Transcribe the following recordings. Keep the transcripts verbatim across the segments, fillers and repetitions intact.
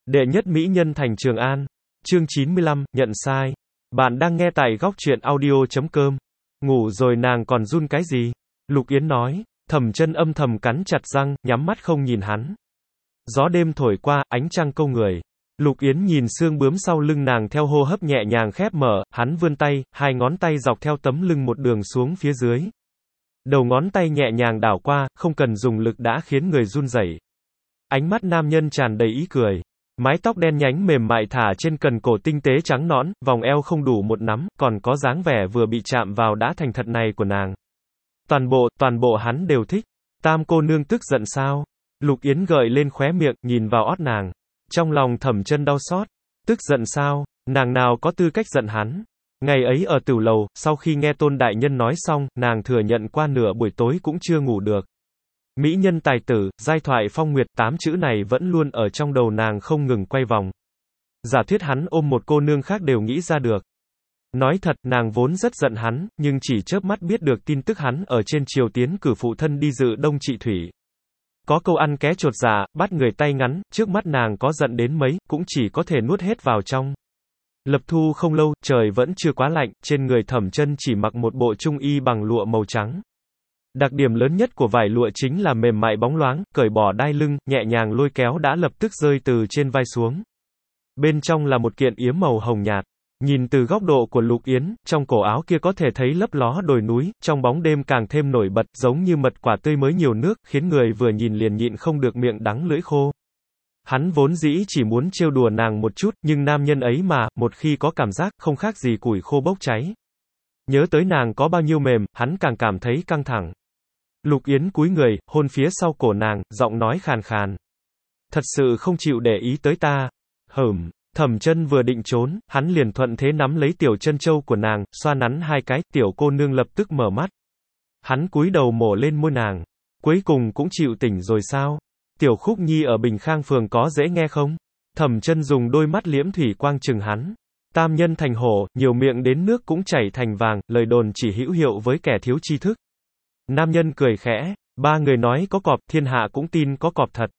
Đệ nhất mỹ nhân thành Trường An. Chương chín mươi lăm, nhận sai. Bạn đang nghe tại góc truyện audio chấm com. Ngủ rồi nàng còn run cái gì? Lục Yến nói. Thẩm Chân âm thầm cắn chặt răng, nhắm mắt không nhìn hắn. Gió đêm thổi qua, ánh trăng câu người. Lục Yến nhìn xương bướm sau lưng nàng theo hô hấp nhẹ nhàng khép mở, hắn vươn tay, hai ngón tay dọc theo tấm lưng một đường xuống phía dưới. Đầu ngón tay nhẹ nhàng đảo qua, không cần dùng lực đã khiến người run rẩy. Ánh mắt nam nhân tràn đầy ý cười. Mái tóc đen nhánh mềm mại thả trên cần cổ tinh tế trắng nõn, vòng eo không đủ một nắm, còn có dáng vẻ vừa bị chạm vào đã thành thật này của nàng. Toàn bộ, toàn bộ hắn đều thích. Tam cô nương tức giận sao? Lục Yến gợi lên khóe miệng, nhìn vào ót nàng. Trong lòng Thẩm Chân đau xót. Tức giận sao? Nàng nào có tư cách giận hắn? Ngày ấy ở tửu lầu, sau khi nghe Tôn đại nhân nói xong, nàng thừa nhận qua nửa buổi tối cũng chưa ngủ được. Mỹ nhân tài tử, giai thoại phong nguyệt, tám chữ này vẫn luôn ở trong đầu nàng không ngừng quay vòng. Giả thuyết hắn ôm một cô nương khác đều nghĩ ra được. Nói thật, nàng vốn rất giận hắn, nhưng chỉ chớp mắt biết được tin tức hắn ở trên triều tiến cử phụ thân đi dự Đông Trị Thủy. Có câu ăn ké chột dạ, bắt người tay ngắn, trước mắt nàng có giận đến mấy, cũng chỉ có thể nuốt hết vào trong. Lập thu không lâu, trời vẫn chưa quá lạnh, trên người Thẩm Chân chỉ mặc một bộ trung y bằng lụa màu trắng. Đặc điểm lớn nhất của vải lụa chính là mềm mại bóng loáng, cởi bỏ đai lưng, nhẹ nhàng lôi kéo đã lập tức rơi từ trên vai xuống. Bên trong là một kiện yếm màu hồng nhạt. Nhìn từ góc độ của Lục Yến, trong cổ áo kia có thể thấy lấp ló đồi núi, trong bóng đêm càng thêm nổi bật, giống như mật quả tươi mới nhiều nước, khiến người vừa nhìn liền nhịn không được miệng đắng lưỡi khô. Hắn vốn dĩ chỉ muốn trêu đùa nàng một chút, nhưng nam nhân ấy mà, một khi có cảm giác, không khác gì củi khô bốc cháy. Nhớ tới nàng có bao nhiêu mềm, hắn càng cảm thấy căng thẳng. Lục Yến cúi người, hôn phía sau cổ nàng, giọng nói khàn khàn. Thật sự không chịu để ý tới ta. Hửm. Thẩm Chân vừa định trốn, hắn liền thuận thế nắm lấy tiểu chân châu của nàng, xoa nắn hai cái, tiểu cô nương lập tức mở mắt. Hắn cúi đầu mổ lên môi nàng. Cuối cùng cũng chịu tỉnh rồi sao? Tiểu Khúc Nhi ở Bình Khang phường có dễ nghe không? Thẩm Chân dùng đôi mắt liễm thủy quang chừng hắn. Tam nhân thành hổ, nhiều miệng đến nước cũng chảy thành vàng, lời đồn chỉ hữu hiệu với kẻ thiếu tri thức. Nam nhân cười khẽ, ba người nói có cọp, thiên hạ cũng tin có cọp thật.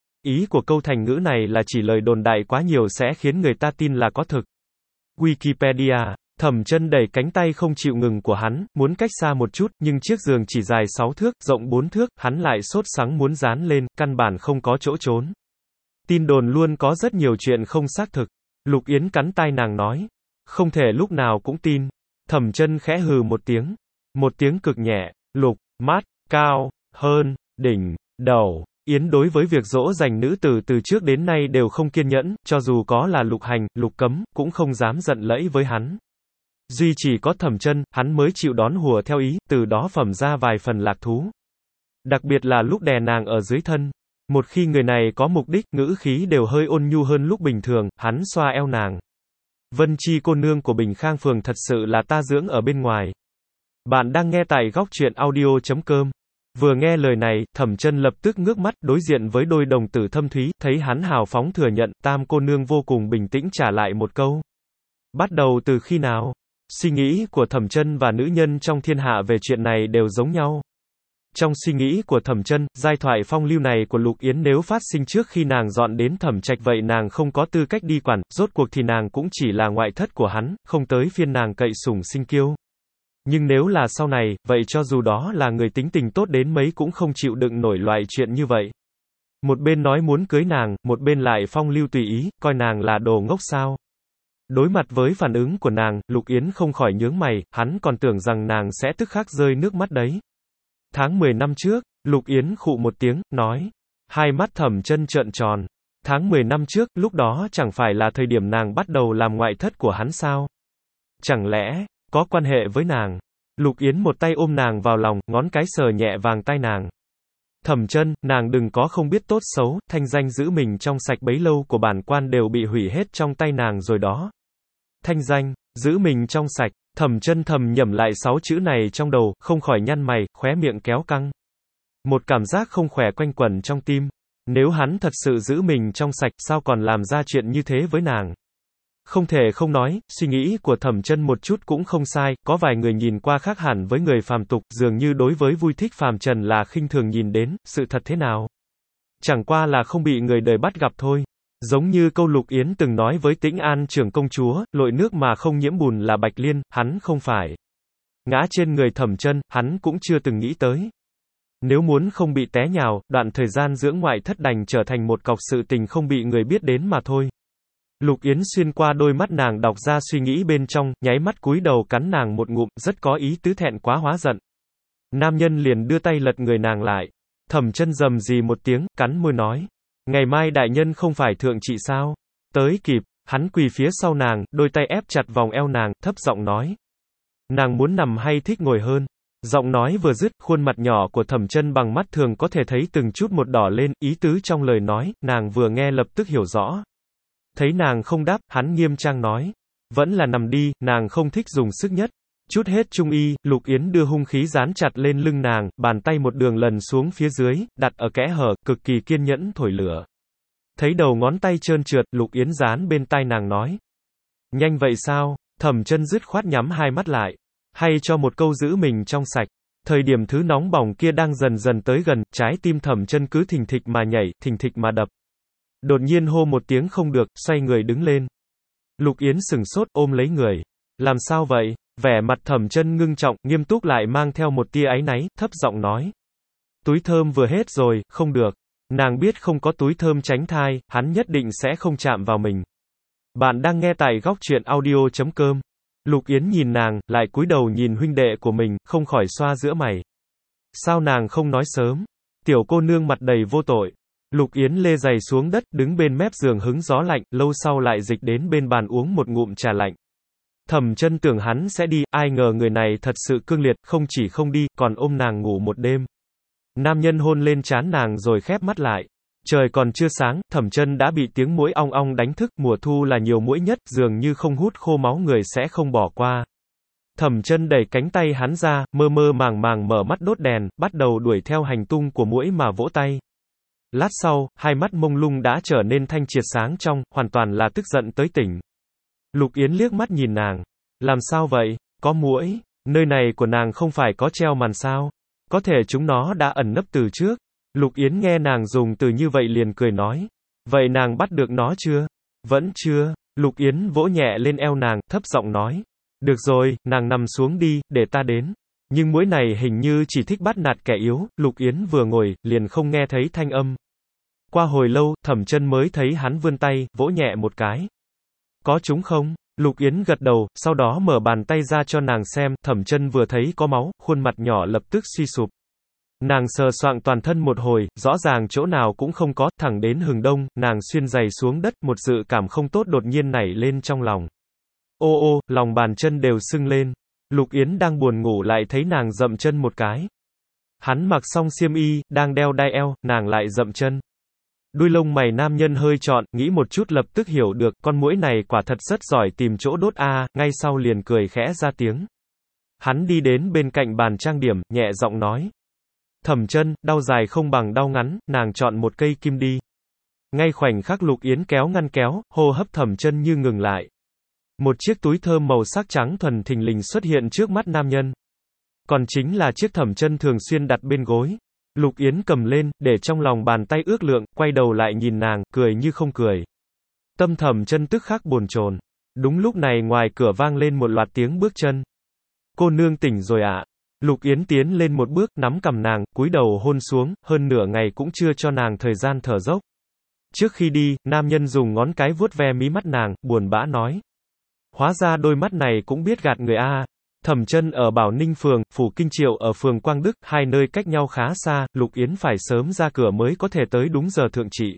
Ý của câu thành ngữ này là chỉ lời đồn đại quá nhiều sẽ khiến người ta tin là có thực. Wikipedia. Thẩm Chân đẩy cánh tay không chịu ngừng của hắn, muốn cách xa một chút, nhưng chiếc giường chỉ dài sáu thước, rộng bốn thước, hắn lại sốt sắng muốn dán lên, căn bản không có chỗ trốn. Tin đồn luôn có rất nhiều chuyện không xác thực. Lục Yến cắn tai nàng nói. Không thể lúc nào cũng tin. Thẩm Chân khẽ hừ một tiếng. Một tiếng cực nhẹ. Lục, mát, cao, hơn, đỉnh, đầu. Yến đối với việc dỗ dành nữ tử từ trước đến nay đều không kiên nhẫn, cho dù có là Lục Hành, Lục Cấm, cũng không dám giận lẫy với hắn. Duy chỉ có Thẩm Chân, hắn mới chịu đón hùa theo ý, từ đó phẩm ra vài phần lạc thú. Đặc biệt là lúc đè nàng ở dưới thân. Một khi người này có mục đích, ngữ khí đều hơi ôn nhu hơn lúc bình thường, hắn xoa eo nàng. Vân Chi cô nương của Bình Khang phường thật sự là ta dưỡng ở bên ngoài. Bạn đang nghe tại góc truyện audio chấm com. Vừa nghe lời này, Thẩm Chân lập tức ngước mắt, đối diện với đôi đồng tử thâm thúy, thấy hắn hào phóng thừa nhận, tam cô nương vô cùng bình tĩnh trả lại một câu. Bắt đầu từ khi nào? Suy nghĩ của Thẩm Chân và nữ nhân trong thiên hạ về chuyện này đều giống nhau. Trong suy nghĩ của Thẩm Chân, giai thoại phong lưu này của Lục Yến nếu phát sinh trước khi nàng dọn đến Thẩm Trạch vậy nàng không có tư cách đi quản, rốt cuộc thì nàng cũng chỉ là ngoại thất của hắn, không tới phiên nàng cậy sủng sinh kiêu. Nhưng nếu là sau này, vậy cho dù đó là người tính tình tốt đến mấy cũng không chịu đựng nổi loại chuyện như vậy. Một bên nói muốn cưới nàng, một bên lại phong lưu tùy ý, coi nàng là đồ ngốc sao. Đối mặt với phản ứng của nàng, Lục Yến không khỏi nhướng mày, hắn còn tưởng rằng nàng sẽ tức khắc rơi nước mắt đấy. Tháng mười năm trước, Lục Yến khụ một tiếng, nói. Hai mắt Thẩm Chân trợn tròn. Tháng mười năm trước, lúc đó chẳng phải là thời điểm nàng bắt đầu làm ngoại thất của hắn sao? Chẳng lẽ có quan hệ với nàng? Lục Yến một tay ôm nàng vào lòng, ngón cái sờ nhẹ vàng tai nàng. Thẩm Chân, nàng đừng có không biết tốt xấu, thanh danh giữ mình trong sạch bấy lâu của bản quan đều bị hủy hết trong tay nàng rồi đó. Thanh danh, giữ mình trong sạch, Thẩm Chân thầm nhẩm lại sáu chữ này trong đầu, không khỏi nhăn mày, khóe miệng kéo căng. Một cảm giác không khỏe quanh quẩn trong tim. Nếu hắn thật sự giữ mình trong sạch, sao còn làm ra chuyện như thế với nàng? Không thể không nói, suy nghĩ của Thẩm Chân một chút cũng không sai, có vài người nhìn qua khác hẳn với người phàm tục, dường như đối với vui thích phàm trần là khinh thường nhìn đến, sự thật thế nào? Chẳng qua là không bị người đời bắt gặp thôi. Giống như câu Lục Yến từng nói với Tĩnh An trưởng công chúa, lội nước mà không nhiễm bùn là Bạch Liên, hắn không phải ngã trên người Thẩm Chân, hắn cũng chưa từng nghĩ tới. Nếu muốn không bị té nhào, đoạn thời gian dưỡng ngoại thất đành trở thành một cọc sự tình không bị người biết đến mà thôi. Lục Yến xuyên qua đôi mắt nàng đọc ra suy nghĩ bên trong, nháy mắt cúi đầu cắn nàng một ngụm, rất có ý tứ thẹn quá hóa giận. Nam nhân liền đưa tay lật người nàng lại. Thẩm Chân rầm rì một tiếng, cắn môi nói. Ngày mai đại nhân không phải thượng trị sao? Tới kịp, hắn quỳ phía sau nàng, đôi tay ép chặt vòng eo nàng, thấp giọng nói. Nàng muốn nằm hay thích ngồi hơn? Giọng nói vừa dứt, khuôn mặt nhỏ của Thẩm Chân bằng mắt thường có thể thấy từng chút một đỏ lên, ý tứ trong lời nói, nàng vừa nghe lập tức hiểu rõ. Thấy nàng không đáp, hắn nghiêm trang nói. Vẫn là nằm đi, nàng không thích dùng sức nhất. Chút hết trung y, Lục Yến đưa hung khí dán chặt lên lưng nàng, bàn tay một đường lần xuống phía dưới, đặt ở kẽ hở, cực kỳ kiên nhẫn thổi lửa. Thấy đầu ngón tay trơn trượt, Lục Yến dán bên tai nàng nói. Nhanh vậy sao? Thẩm Chân dứt khoát nhắm hai mắt lại. Hay cho một câu giữ mình trong sạch. Thời điểm thứ nóng bỏng kia đang dần dần tới gần, trái tim Thẩm Chân cứ thình thịch mà nhảy, thình thịch mà đập. Đột nhiên hô một tiếng không được, xoay người đứng lên. Lục Yến sừng sốt, ôm lấy người. Làm sao vậy? Vẻ mặt Thẩm Chân ngưng trọng, nghiêm túc lại mang theo một tia áy náy, thấp giọng nói. Túi thơm vừa hết rồi, không được. Nàng biết không có túi thơm tránh thai, hắn nhất định sẽ không chạm vào mình. Bạn đang nghe tại góc truyện audio chấm com. Lục Yến nhìn nàng, lại cúi đầu nhìn huynh đệ của mình, không khỏi xoa giữa mày. Sao nàng không nói sớm? Tiểu cô nương mặt đầy vô tội. Lục Yến lê giày xuống đất, đứng bên mép giường hứng gió lạnh, lâu sau lại dịch đến bên bàn uống một ngụm trà lạnh. Thẩm Chân tưởng hắn sẽ đi, ai ngờ người này thật sự cương liệt, không chỉ không đi, còn ôm nàng ngủ một đêm. Nam nhân hôn lên trán nàng rồi khép mắt lại. Trời còn chưa sáng, Thẩm Chân đã bị tiếng muỗi ong ong đánh thức, mùa thu là nhiều muỗi nhất, dường như không hút khô máu người sẽ không bỏ qua. Thẩm Chân đẩy cánh tay hắn ra, mơ mơ màng màng mở mắt đốt đèn, bắt đầu đuổi theo hành tung của muỗi mà vỗ tay. Lát sau, hai mắt mông lung đã trở nên thanh triệt sáng trong, hoàn toàn là tức giận tới tỉnh. Lục Yến liếc mắt nhìn nàng. Làm sao vậy? Có muỗi? Nơi này của nàng không phải có treo màn sao? Có thể chúng nó đã ẩn nấp từ trước. Lục Yến nghe nàng dùng từ như vậy liền cười nói. Vậy nàng bắt được nó chưa? Vẫn chưa. Lục Yến vỗ nhẹ lên eo nàng, thấp giọng nói. Được rồi, nàng nằm xuống đi, để ta đến. Nhưng muỗi này hình như chỉ thích bắt nạt kẻ yếu. Lục Yến vừa ngồi, liền không nghe thấy thanh âm. Qua hồi lâu, Thẩm Chân mới thấy hắn vươn tay, vỗ nhẹ một cái. Có chúng không? Lục Yến gật đầu, sau đó mở bàn tay ra cho nàng xem, Thẩm Chân vừa thấy có máu, khuôn mặt nhỏ lập tức suy sụp. Nàng sờ soạng toàn thân một hồi, rõ ràng chỗ nào cũng không có, thẳng đến hừng đông, nàng xuyên giày xuống đất, một dự cảm không tốt đột nhiên nảy lên trong lòng. Ô ô, lòng bàn chân đều sưng lên. Lục Yến đang buồn ngủ lại thấy nàng dậm chân một cái. Hắn mặc xong xiêm y, đang đeo đai eo, nàng lại dậm chân. Đuôi lông mày nam nhân hơi trọn, nghĩ một chút lập tức hiểu được, con muỗi này quả thật rất giỏi tìm chỗ đốt a, à, ngay sau liền cười khẽ ra tiếng. Hắn đi đến bên cạnh bàn trang điểm, nhẹ giọng nói. Thẩm Chân, đau dài không bằng đau ngắn, nàng chọn một cây kim đi. Ngay khoảnh khắc Lục Yến kéo ngăn kéo, hô hấp Thẩm Chân như ngừng lại. Một chiếc túi thơm màu sắc trắng thuần thình lình xuất hiện trước mắt nam nhân. Còn chính là chiếc Thẩm Chân thường xuyên đặt bên gối. Lục Yến cầm lên, để trong lòng bàn tay ước lượng, quay đầu lại nhìn nàng, cười như không cười. Tâm Thẩm Chân tức khắc bồn chồn. Đúng lúc này ngoài cửa vang lên một loạt tiếng bước chân. Cô nương tỉnh rồi ạ. À? Lục Yến tiến lên một bước, nắm cằm nàng, cúi đầu hôn xuống, hơn nửa ngày cũng chưa cho nàng thời gian thở dốc. Trước khi đi, nam nhân dùng ngón cái vuốt ve mí mắt nàng, buồn bã nói. Hóa ra đôi mắt này cũng biết gạt người a. À. Thẩm Chân ở Bảo Ninh phường, phủ Kinh Triệu ở phường Quang Đức, hai nơi cách nhau khá xa, Lục Yến phải sớm ra cửa mới có thể tới đúng giờ thượng trị.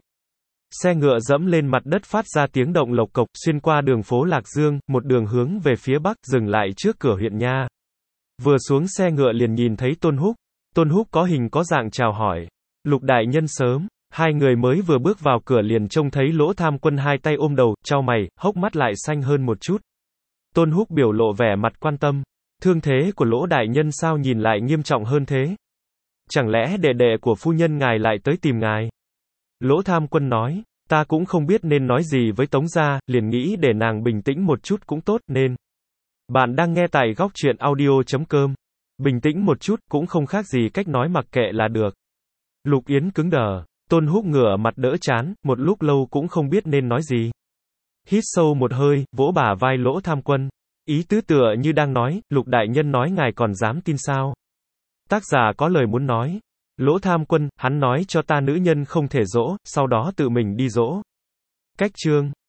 Xe ngựa dẫm lên mặt đất phát ra tiếng động lộc cộc, xuyên qua đường phố Lạc Dương, một đường hướng về phía bắc, dừng lại trước cửa huyện nha. Vừa xuống xe ngựa liền nhìn thấy Tôn Húc. Tôn Húc có hình có dạng chào hỏi. Lục đại nhân sớm. Hai người mới vừa bước vào cửa liền trông thấy Lỗ Tham Quân hai tay ôm đầu, chau mày, hốc mắt lại xanh hơn một chút. Tôn Húc biểu lộ vẻ mặt quan tâm. Thương thế của Lỗ đại nhân sao nhìn lại nghiêm trọng hơn thế? Chẳng lẽ đệ đệ của phu nhân ngài lại tới tìm ngài? Lỗ Tham Quân nói, ta cũng không biết nên nói gì với Tống gia, liền nghĩ để nàng bình tĩnh một chút cũng tốt, nên. Bạn đang nghe tại góc truyện audio chấm com. Bình tĩnh một chút, cũng không khác gì cách nói mặc kệ là được. Lục Yến cứng đờ. Tôn Húc ngửa mặt đỡ chán, một lúc lâu cũng không biết nên nói gì. Hít sâu một hơi, vỗ bả vai Lỗ Tham Quân. Ý tứ tựa như đang nói, Lục đại nhân nói ngài còn dám tin sao? Tác giả có lời muốn nói. Lỗ Tham Quân, hắn nói cho ta nữ nhân không thể dỗ, sau đó tự mình đi dỗ. Cách chương